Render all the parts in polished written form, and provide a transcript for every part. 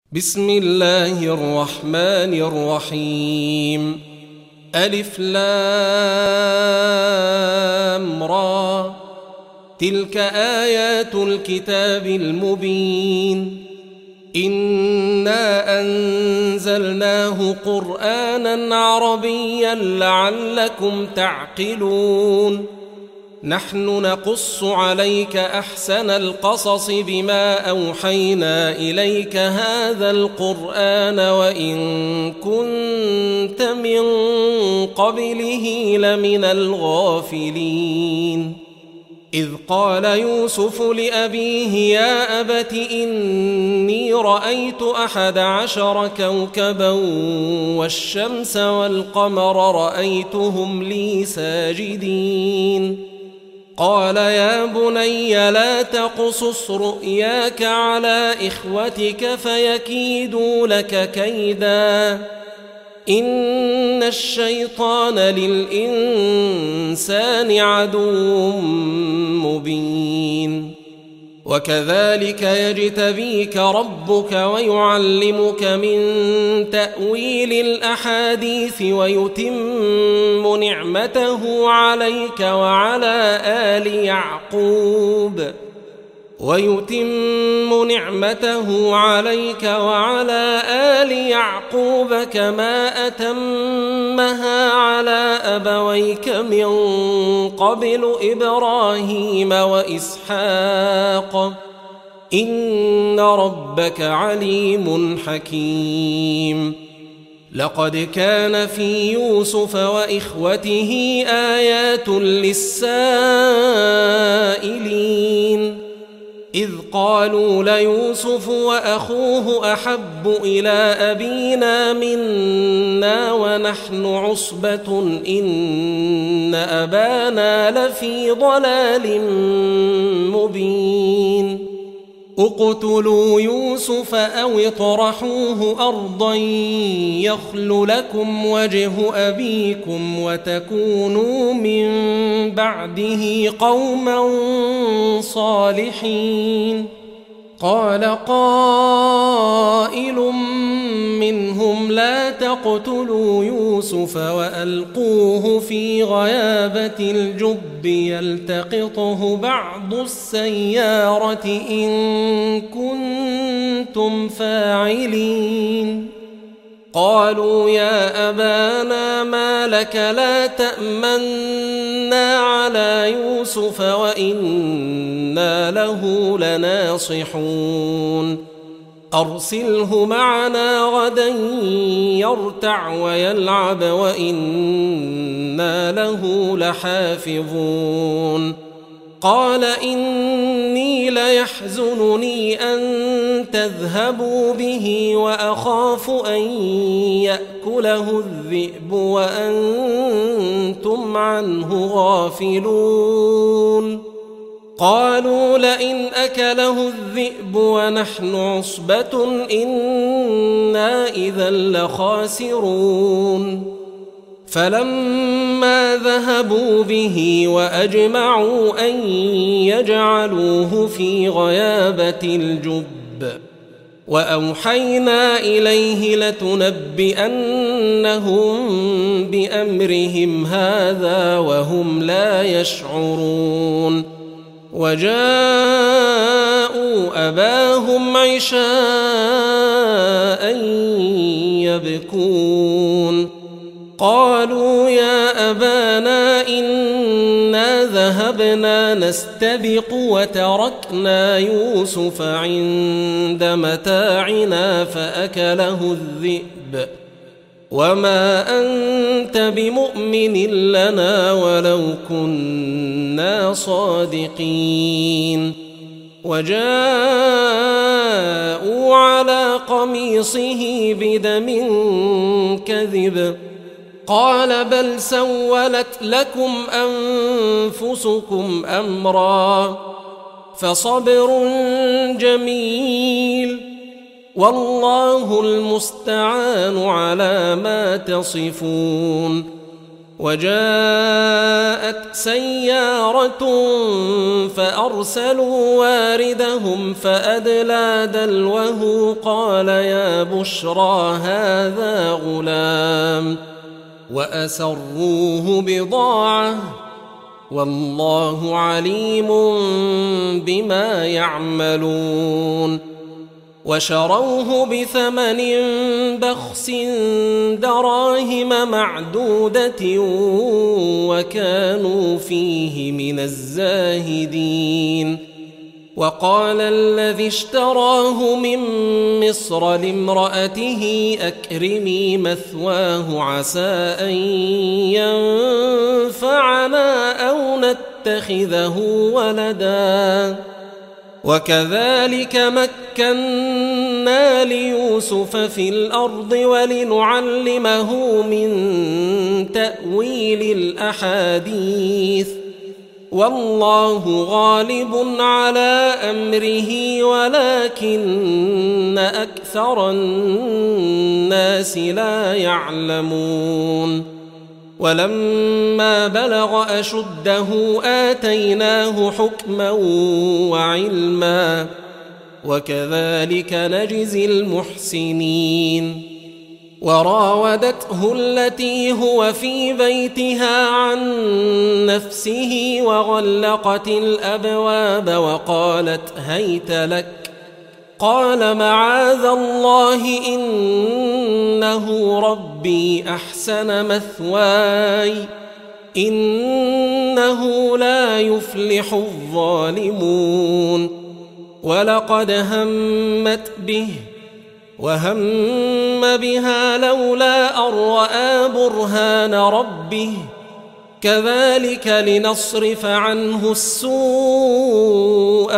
بسم الله الرحمن الرحيم. ألف لام را، تلك آيات الكتاب المبين. إنا أنزلناه قرآنا عربيا لعلكم تعقلون. نحن نقص عليك أحسن القصص بما أوحينا إليك هذا القرآن وإن كنت من قبله لمن الغافلين. إذ قال يوسف لأبيه يا أبت إني رأيت 11 كوكبا والشمس والقمر رأيتهم لي ساجدين. قال يا بني لا تقصص رؤياك على إخوتك فيكيدوا لك كيدا إن الشيطان للإنسان عدو مبين. وكذلك يجتبيك ربك ويعلمك من تأويل الأحاديث ويتم نعمته عليك وعلى آل يعقوب كما أتمها على أبويك من قبل إبراهيم وإسحاق إن ربك عليم حكيم. لقد كان في يوسف وإخوته آيات للسائلين إذ قالوا ليوسف وأخوه أحب إلى أبينا منا ونحن عصبة إن أبانا لفي ضلال مبين. اقتلوا يوسف أو اطرحوه أرضا يخل لكم وجه أبيكم وتكونوا من بعده قوما صالحين. قال قائل منهم لا تقتلوا يوسف وألقوه في غيابة الجب يلتقطه بعض السيارة إن كنتم فاعلين. قالوا يا أبانا ما لك لا تأمنا على يوسف وإنا له لناصحون. أرسله معنا غدا يرتع ويلعب وإنا له لحافظون. قال إني ليحزنني أن تذهبوا به وأخاف أن يأكله الذئب وأنتم عنه غافلون. قالوا لئن أكله الذئب ونحن عصبة إنا إذا لخاسرون. فلما ذهبوا به وأجمعوا أن يجعلوه في غيابة الجب وأوحينا إليه لتنبئنهم بأمرهم هذا وهم لا يشعرون. وجاءوا أباهم عشاء يبكون. قالوا يا أبانا إنا ذهبنا نستبق وتركنا يوسف عند متاعنا فأكله الذئب وما أنت بمؤمن لنا ولو كنا صادقين. وجاءوا على قميصه بدم كذب قال بل سولت لكم أنفسكم أمرا فصبر جميل والله المستعان على ما تصفون. وجاءت سيارة فأرسلوا واردهم فأدلى دلوه قال يا بشرى هذا غلام وأسروه بضاعة والله عليم بما يعملون وشروه بثمن بخس دراهم معدودة وكانوا فيه من الزاهدين وقال الذي اشتراه من مصر لامرأته أكرمي مثواه عسى أن ينفعنا أو نتخذه ولدا وكذلك مكنا ليوسف في الأرض ولنعلمه من تأويل الأحاديث والله غالب على أمره ولكن أكثر الناس لا يعلمون ولما بلغ أشده آتيناه حكما وعلما وكذلك نجزي المحسنين وراودته التي هو في بيتها عن نفسه وغلقت الأبواب وقالت هيت لك قال معاذ الله إنه ربي أحسن مثواي إنه لا يفلح الظالمون ولقد همت به وهم بها لولا أن رأى برهان ربه كذلك لنصرف عنه السوء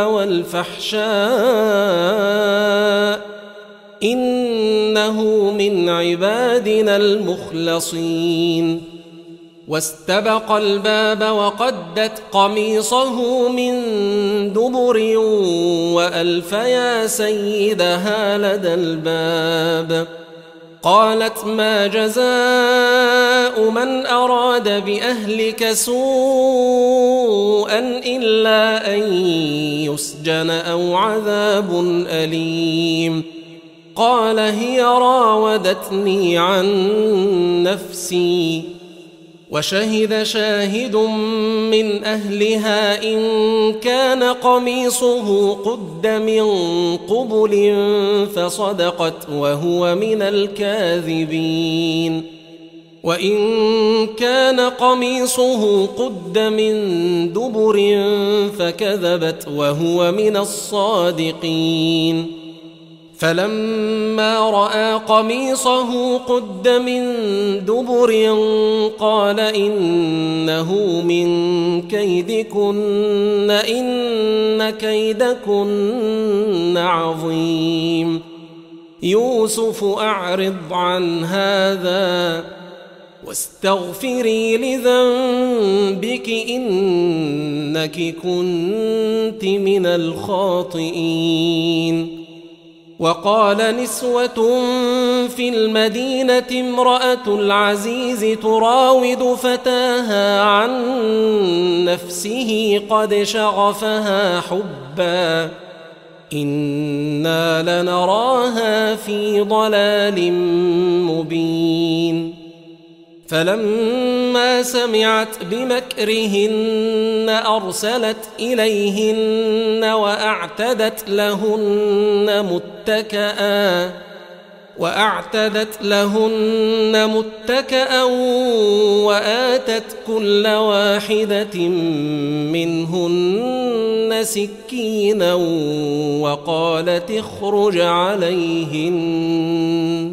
والفحشاء إنه من عبادنا المخلصين واستبق الباب وقدت قميصه من دبر وألف يا سيدها لدى الباب قالت ما جزاء من أراد بأهلك سوءا إلا أن يسجن أو عذاب أليم قال هي راودتني عن نفسي وشهد شاهد من أهلها إن كان قميصه قد من قبل فصدقت وهو من الكاذبين وإن كان قميصه قد من دبر فكذبت وهو من الصادقين فلما رأى قميصه قد من دبر قال إنه من كيدكن إن كيدكن عظيم يوسف أعرض عن هذا واستغفري لذنبك إنك كنت من الخاطئين وقال نسوة في المدينة امرأة العزيز تراود فتاها عن نفسه قد شغفها حبا إنا لنراها في ضلال مبين فلما سمعت بمكرهن أرسلت إليهن وأعتدت لهن متكأ وآتت كل واحدة منهن سكينا وقالت اخرج عليهن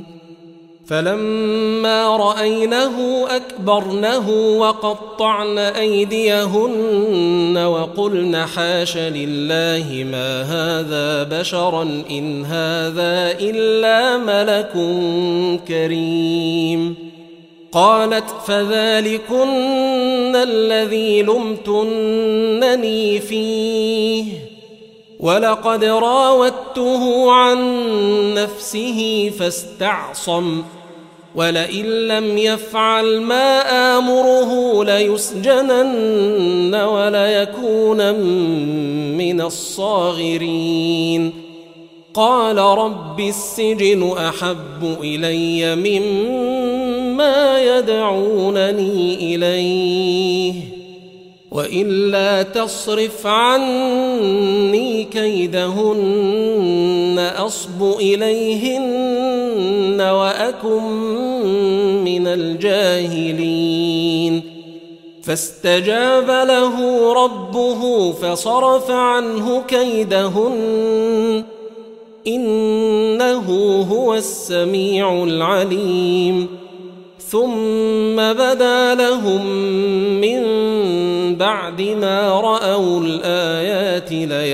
فلما رأينه أكبرنه وقطعن أيديهن وقلن حاش لله ما هذا بشرا إن هذا إلا ملك كريم قالت فذلكن الذي لمتنني فيه ولقد راودته عن نفسه فاستعصم ولئن لم يفعل ما آمره ليسجنن وليكونن من الصاغرين قال رب السجن أحب إلي مما يدعونني إليه وإلا تصرف عني كيدهن أصب إليهن وأكن من الجاهلين فاستجاب له ربه فصرف عنه كيدهن إنه هو السميع العليم ثم بدا لهم من بعد ما رأوا الآيات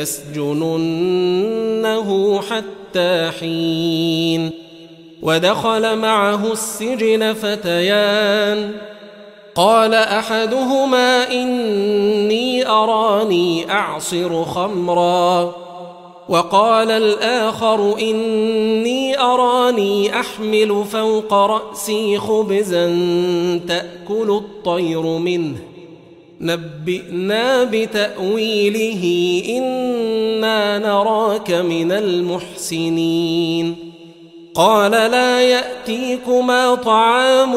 ليسجننه حتى حين ودخل معه السجن فتيان قال أحدهما إني أراني أعصر خمرا وقال الآخر إني أراني أحمل فوق رأسي خبزا تأكل الطير منه نبئنا بتأويله إنا نراك من المحسنين قال لا يأتيكما طعام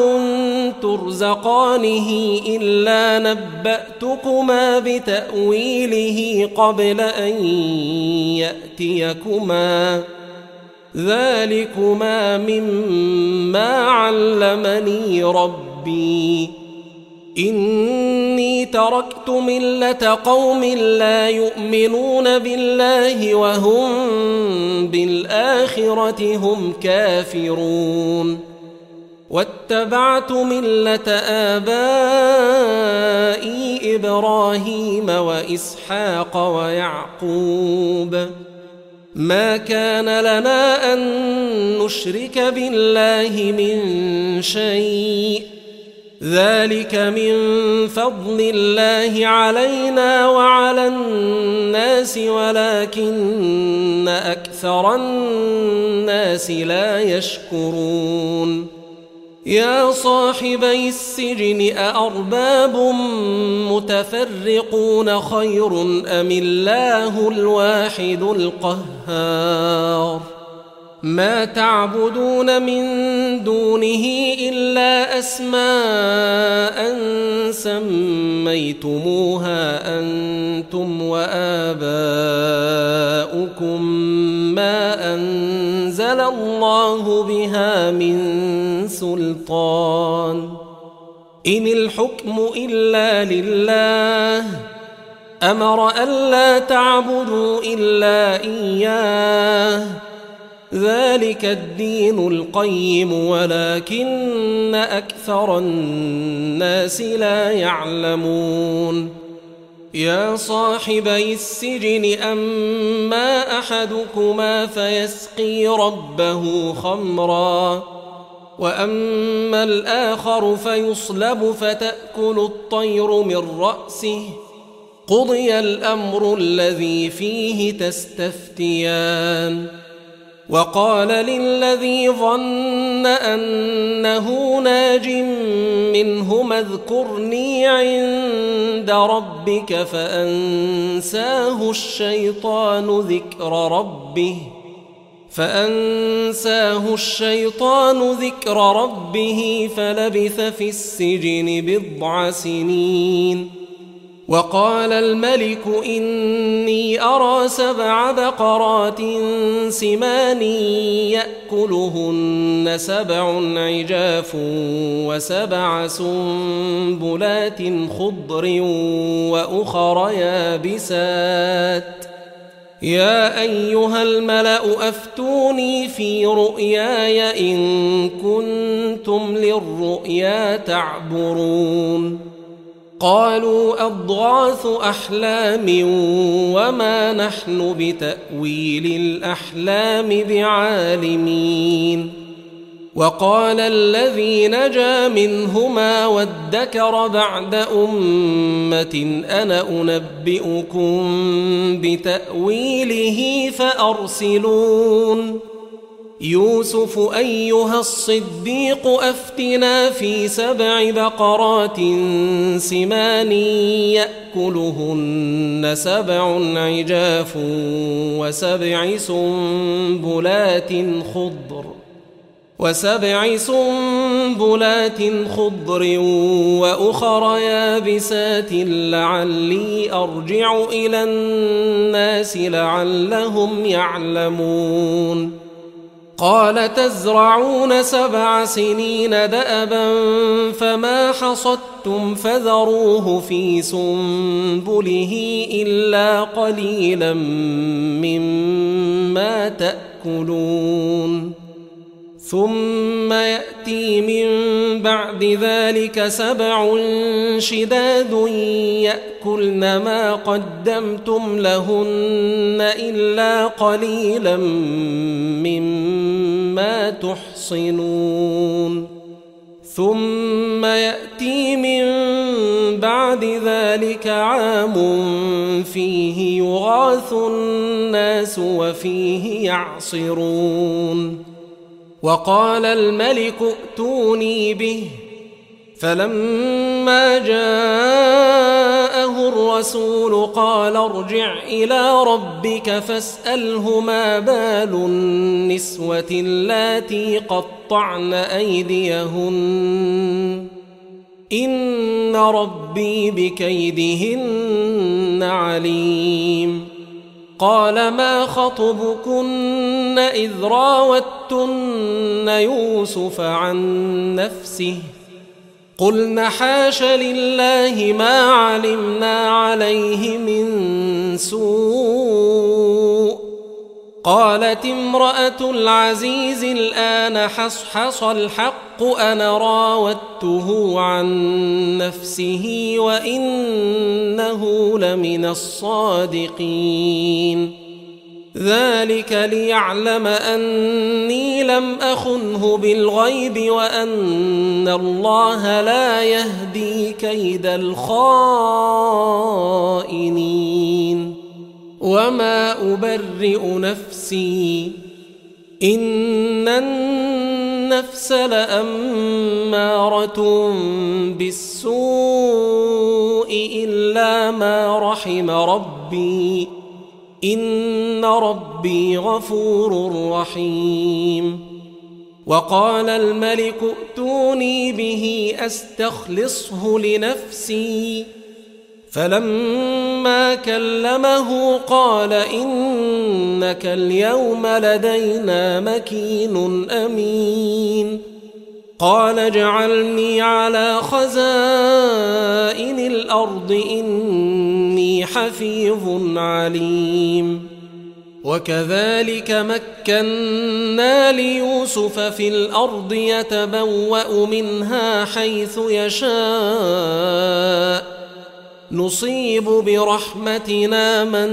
ترزقانه إلا نبأتكما بتأويله قبل أن يأتيكما ذلكما مما علمني ربي إني تركت ملة قوم لا يؤمنون بالله وهم بالآخرة هم كافرون واتبعت ملة آبائي إبراهيم وإسحاق ويعقوب ما كان لنا أن نشرك بالله من شيء ذلك من فضل الله علينا وعلى الناس ولكن أكثر الناس لا يشكرون يا صاحبي السجن أأرباب متفرقون خير أم الله الواحد القهار ما تعبدون من دونه إلا أسماء سميتموها أنتم وآباؤكم ما أنزل الله بها من سلطان إن الحكم إلا لله أمر ألا تعبدوا إلا إياه ذلك الدين القيم ولكن أكثر الناس لا يعلمون يا صاحبي السجن أما أحدكما فيسقي ربه خمرا وأما الآخر فيصلب فتأكل الطير من رأسه قضي الأمر الذي فيه تستفتيان وقال للذي ظن أنه ناج منهما اذكرني عند ربك فأنساه الشيطان ذكر ربه فلبث في السجن بضع سنين وقال الملك إني أرى 7 بقرات سمان يأكلهن 7 عجاف و7 سنبلات خضر وأخر يابسات يا أيها الملأ أفتوني في رؤياي إن كنتم للرؤيا تعبرون قالوا أضغاث أحلام وما نحن بتأويل الأحلام بعالمين وقال الذي نجا منهما وادكر بعد أمة أنا أنبئكم بتأويله فأرسلون يوسف أيها الصديق أفتنا في 7 بقرات سمان يأكلهن 7 عجاف وسبع سنبلات خضر وأخر يابسات لعلي أرجع إلى الناس لعلهم يعلمون قال تزرعون 7 سنين دأبا فما حصدتم فذروه في سنبله إلا قليلا مما تأكلون ثم يأتي من بعد ذلك 7 شداد يأكلن ما قدمتم لهن إلا قليلا مما تحصنون ثم يأتي من بعد ذلك عام فيه يغاث الناس وفيه يعصرون وقال الملك ائتوني به فلما جاءه الرسول قال ارجع إلى ربك فاسأله ما بال النسوة اللاتي قطعن أيديهن إن ربي بكيدهن عليم قال ما خطبكن إذ راوتن يوسف عن نفسه قلن حاش لله ما علمنا عليه من سوء قالت امرأة العزيز الآن حصحص الحق أنا راودته عن نفسه وإنه لمن الصادقين ذلك ليعلم أني لم أخنه بالغيب وأن الله لا يهدي كيد الخائنين وما أبرئ نفسي إن النفس لأمارة بالسوء إلا ما رحم ربي إن ربي غفور رحيم وقال الملك ائتوني به أستخلصه لنفسي فلما كلمه قال إنك اليوم لدينا مكين أمين قال اجعلني على خزائن الأرض إني حفيظ عليم وكذلك مكنا ليوسف في الأرض يتبوأ منها حيث يشاء نصيب برحمتنا من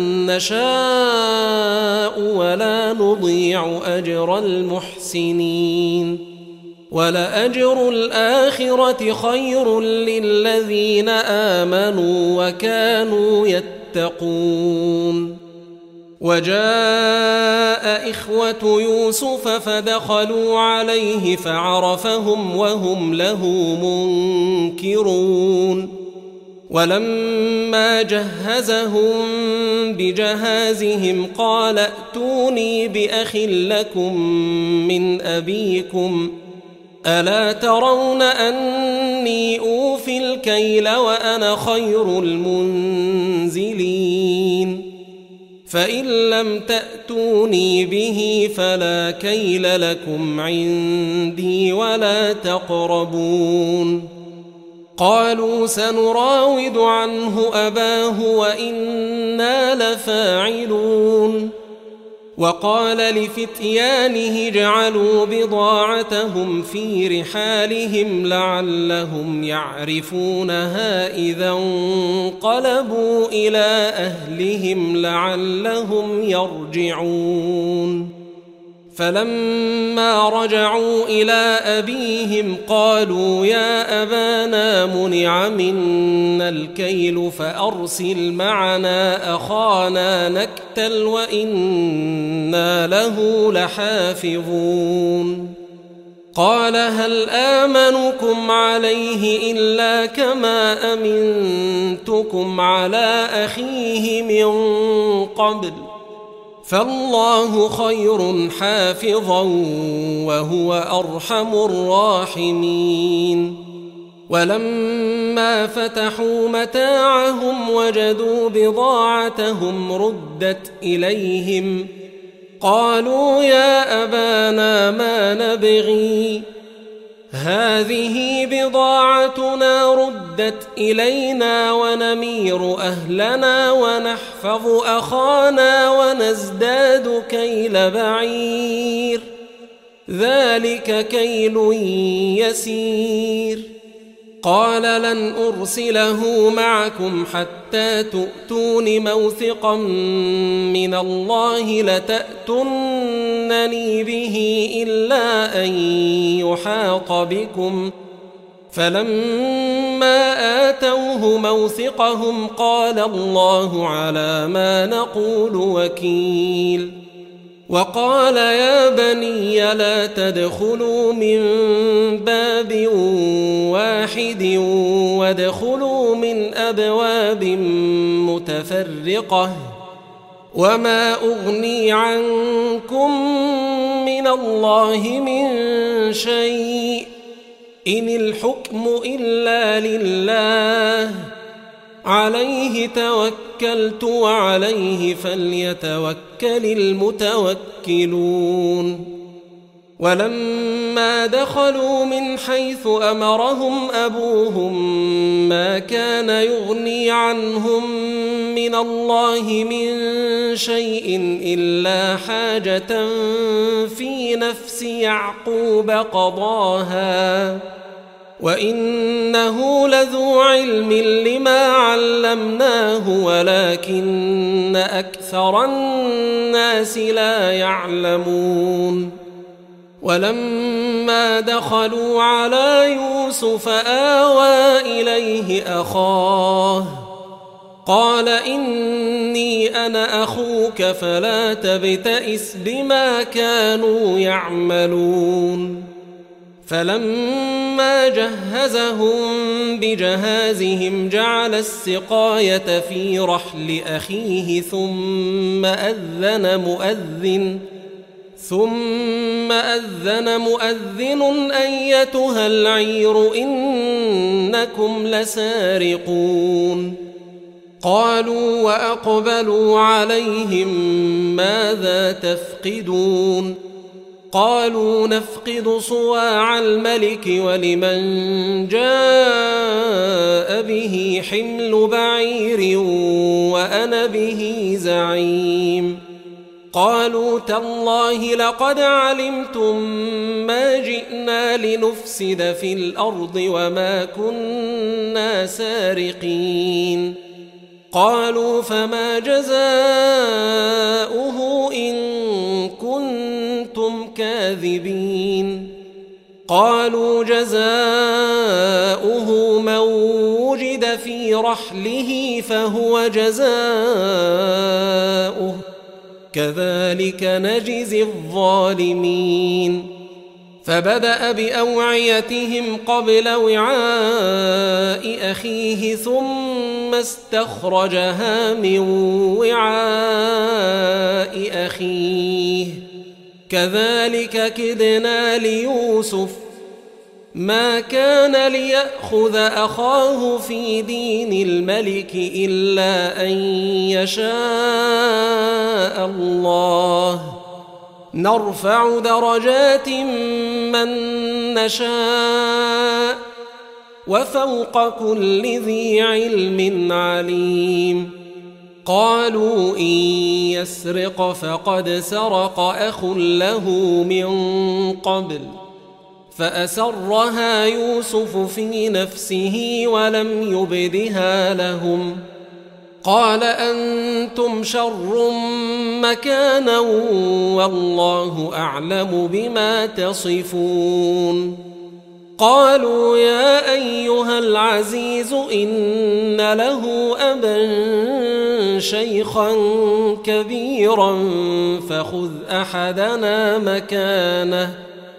نشاء ولا نضيع أجر المحسنين ولأجر الآخرة خير للذين آمنوا وكانوا يتقون وجاء إخوة يوسف فدخلوا عليه فعرفهم وهم له منكرون ولما جهزهم بجهازهم قال ائتوني بأخ لكم من أبيكم ألا ترون أني أوفي الكيل وأنا خير المنزلين فإن لم تأتوني به فلا كيل لكم عندي ولا تقربون قالوا سنراود عنه أباه وإنا لفاعلون وقال لفتيانه اجعلوا بضاعتهم في رحالهم لعلهم يعرفونها إذا انقلبوا إلى أهلهم لعلهم يرجعون فلما رجعوا إلى أبيهم قالوا يا أبانا منع منا الكيل فأرسل معنا أخانا نكتل وإنا له لحافظون قال هل آمنكم عليه إلا كما أمنتكم على أخيه من قبل فالله خير حافظا وهو أرحم الراحمين ولما فتحوا متاعهم وجدوا بضاعتهم ردت إليهم قالوا يا أبانا ما نبغي هذه بضاعتنا ردت إلينا ونمير أهلنا ونحفظ أخانا ونزداد كيل بعير ذلك كيل يسير قال لن أرسله معكم حتى تؤتون موثقا من الله لتأتونني به إلا أن يحاط بكم فلما آتوه موثقهم قال الله على ما نقول وكيل وقال يا بني لا تدخلوا من باب واحد وادخلوا من أبواب متفرقة وما أغني عنكم من الله من شيء إن الحكم إلا لله عليه توكلت وعليه فليتوكل المتوكلون ولما دخلوا من حيث أمرهم أبوهم ما كان يغني عنهم من الله من شيء إلا حاجة في نفس يعقوب قضاها وإنه لذو علم لما علمناه ولكن أكثر الناس لا يعلمون ولما دخلوا على يوسف آوى إليه أخاه قال إني أنا أخوك فلا تبتئس بما كانوا يعملون فلما جهزهم بجهازهم جعل السقاية في رحل أخيه ثم أذن مؤذن أيتها العير إنكم لسارقون قالوا وأقبلوا عليهم ماذا تفقدون قالوا نفقد صواع الملك ولمن جاء به حمل بعير وأنا به زعيم قالوا تالله لقد علمتم ما جئنا لنفسد في الأرض وما كنا سارقين قالوا فما جزاؤه إن كنتم كاذبين قالوا جزاؤه من وجد في رحله فهو جزاؤه كذلك نجزي الظالمين فبدأ بأوعيتهم قبل وعاء أخيه ثم استخرجها من وعاء أخيه كذلك كدنا ليوسف ما كان ليأخذ أخاه في دين الملك إلا أن يشاء الله نرفع درجات من نشاء وفوق كل ذي علم عليم قالوا إن يسرق فقد سرق أخ له من قبل فأسرها يوسف في نفسه ولم يبدها لهم قال أنتم شر مكانا والله أعلم بما تصفون قالوا يا أيها العزيز إن له أبا شيخا كبيرا فخذ أحدنا مكانه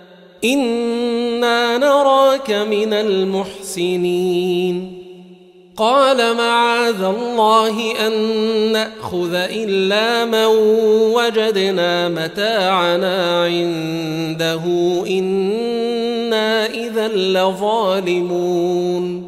إنا نراك من المحسنين قال معاذ الله أن نأخذ إلا من وجدنا متاعنا عنده إنا إذا لظالمون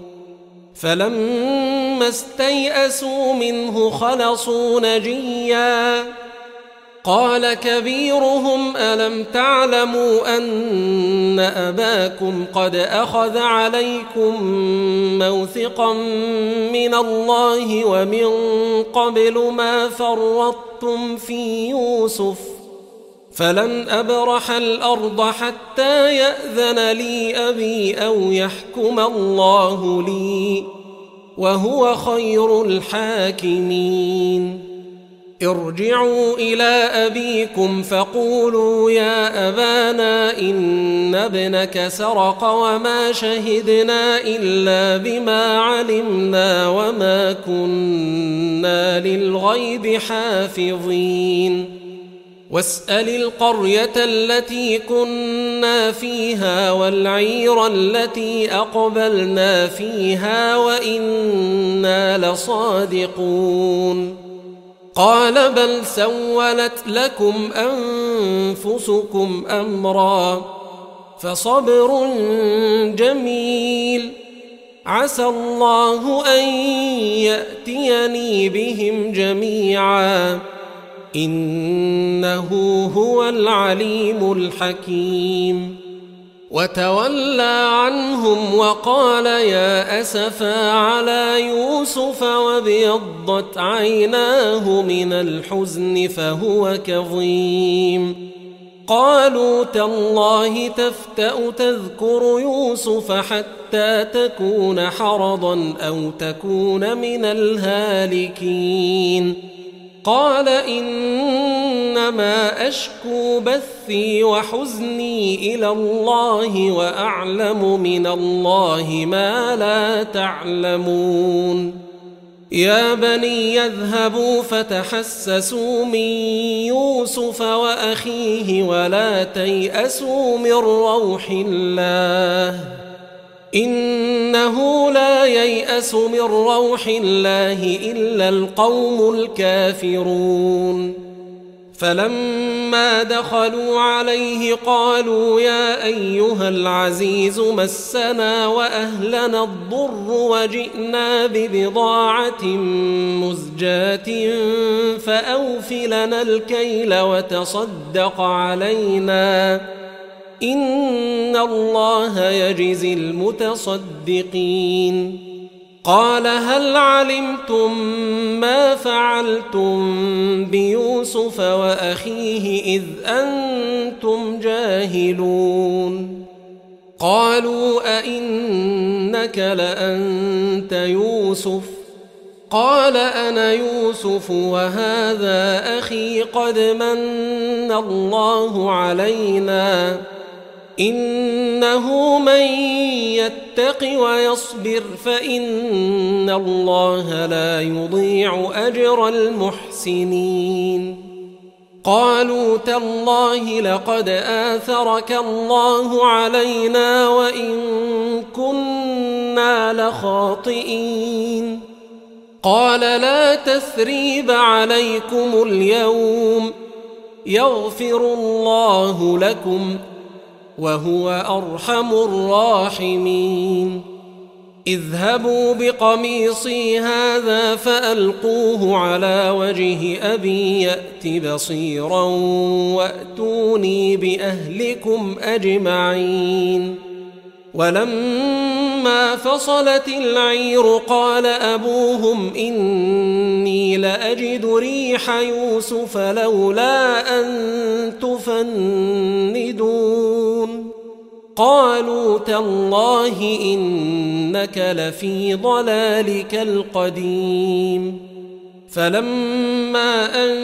فلما استيئسوا منه خلصوا نجيا قال كبيرهم ألم تعلموا أن أباكم قد أخذ عليكم موثقا من الله ومن قبل ما فرطتم في يوسف فلن أبرح الأرض حتى يأذن لي أبي أو يحكم الله لي وهو خير الحاكمين ارجعوا إلى أبيكم فقولوا يا أبانا إن ابنك سرق وما شهدنا إلا بما علمنا وما كنا للغيب حافظين واسأل القرية التي كنا فيها والعير التي أقبلنا فيها وإنا لصادقون قال بل سولت لكم أنفسكم أمرا فصبر جميل عسى الله أن يأتيني بهم جميعا إنه هو العليم الحكيم وتولى عنهم وقال يا أسفا على يوسف وابيضت عيناه من الحزن فهو كظيم قالوا تالله تفتأ تذكر يوسف حتى تكون حرضا أو تكون من الهالكين قال إنما أشكو بثي وحزني إلى الله وأعلم من الله ما لا تعلمون يا بني اذهبوا فتحسسوا من يوسف وأخيه ولا تيأسوا من روح الله إنه لا ييأس من روح الله إلا القوم الكافرون فلما دخلوا عليه قالوا يا أيها العزيز مسنا وأهلنا الضر وجئنا ببضاعة مزجاة فأوف لنا الكيل وتصدق علينا إن الله يجزي المتصدقين قال هل علمتم ما فعلتم بيوسف وأخيه إذ أنتم جاهلون قالوا أئنك لأنت يوسف قال أنا يوسف وهذا أخي قد من الله علينا إنه من يتق ويصبر فإن الله لا يضيع أجر المحسنين قالوا تالله لقد آثرك الله علينا وإن كنا لخاطئين قال لا تثريب عليكم اليوم يغفر الله لكم وهو أرحم الراحمين اذهبوا بقميصي هذا فألقوه على وجه أبي يأت بصيرا وأتوني بأهلكم أجمعين ولما فصلت العير قال أبوهم إني لأجد ريح يوسف لولا أن تفندون قالوا تالله إنك لفي ضلالك القديم فلما أن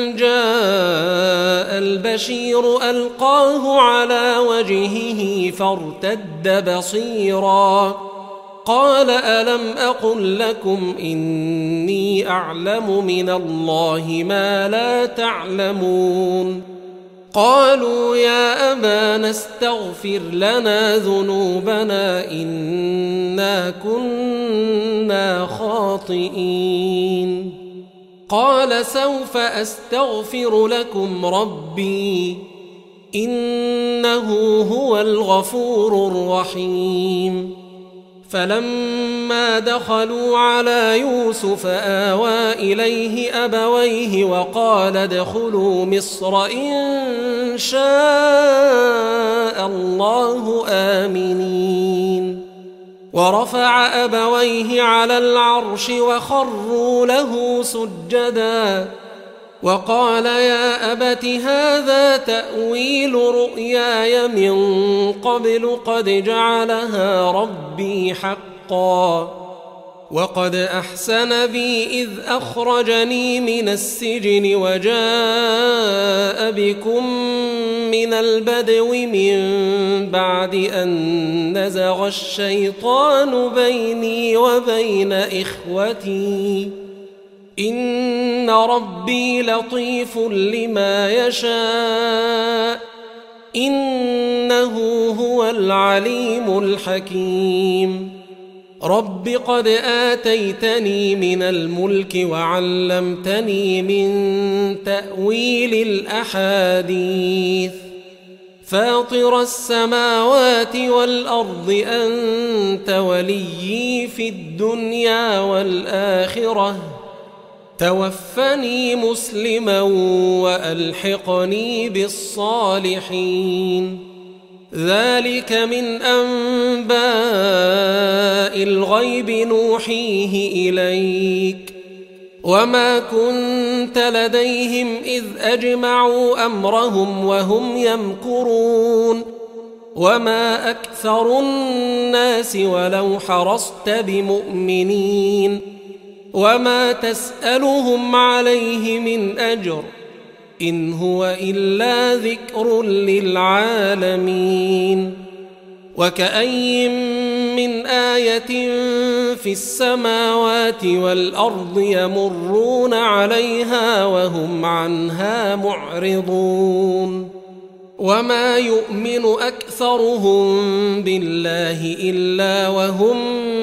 جاء البشير ألقاه على وجهه فارتد بصيرا قال ألم أقل لكم إني أعلم من الله ما لا تعلمون قالوا يا أبانا استغفر لنا ذنوبنا إنا كنا خاطئين قال سوف أستغفر لكم ربي إنه هو الغفور الرحيم فلما دخلوا على يوسف آوى إليه أبويه وقال ادخلوا مصر إن شاء الله آمنين ورفع أبويه على العرش وخروا له سجدا وقال يا أبت هذا تأويل رؤياي من قبل قد جعلها ربي حقا وقد أحسن بي إذ أخرجني من السجن وجاء بكم من البدو من بعد أن نزغ الشيطان بيني وبين إخوتي إن ربي لطيف لما يشاء إنه هو العليم الحكيم رب قد آتيتني من الملك وعلمتني من تأويل الأحاديث فاطر السماوات والأرض أنت وليي في الدنيا والآخرة توفني مسلما وألحقني بالصالحين ذلك من أنباء الغيب نوحيه إليك وما كنت لديهم إذ أجمعوا أمرهم وهم يمكرون وما أكثر الناس ولو حرصت بمؤمنين وما تسألهم عليه من أجر إن هو إلا ذكر للعالمين وكأي من آية في السماوات والأرض يمرون عليها وهم عنها معرضون وما يؤمن أكثرهم بالله إلا وهم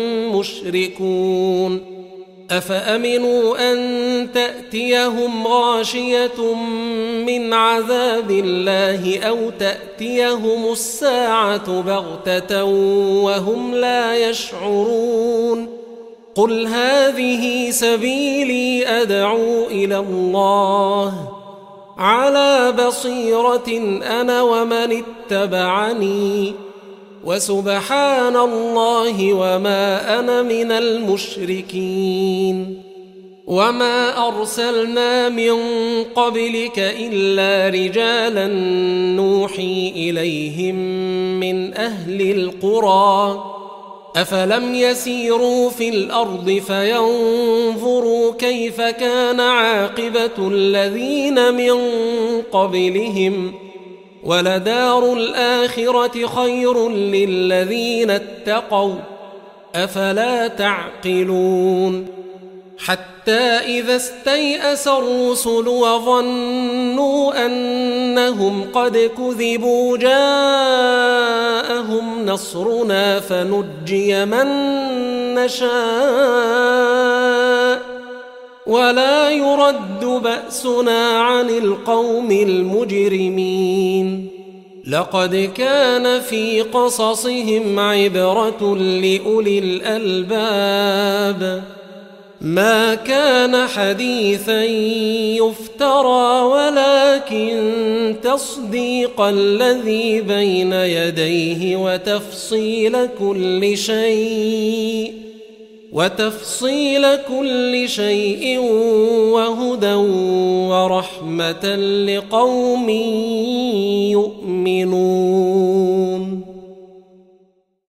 مشركون أفأمنوا أن تأتيهم غاشية من عذاب الله أو تأتيهم الساعة بغتة وهم لا يشعرون قل هذه سبيلي أدعو إلى الله على بصيرة أنا ومن اتبعني وسبحان الله وما أنا من المشركين وما أرسلنا من قبلك إلا رجالا نوحي إليهم من أهل القرى أفلم يسيروا في الأرض فينظروا كيف كان عاقبة الذين من قبلهم ولدار الآخرة خير للذين اتقوا أفلا تعقلون حتى إذا استيأس الرسل وظنوا أنهم قد كذبوا جاءهم نصرنا فنجي من نشاء ولا يرد بأسنا عن القوم المجرمين لقد كان في قصصهم عبرة لأولي الألباب ما كان حديثا يفترى ولكن تصديق الذي بين يديه وتفصيل كل شيء وهدى ورحمة لقوم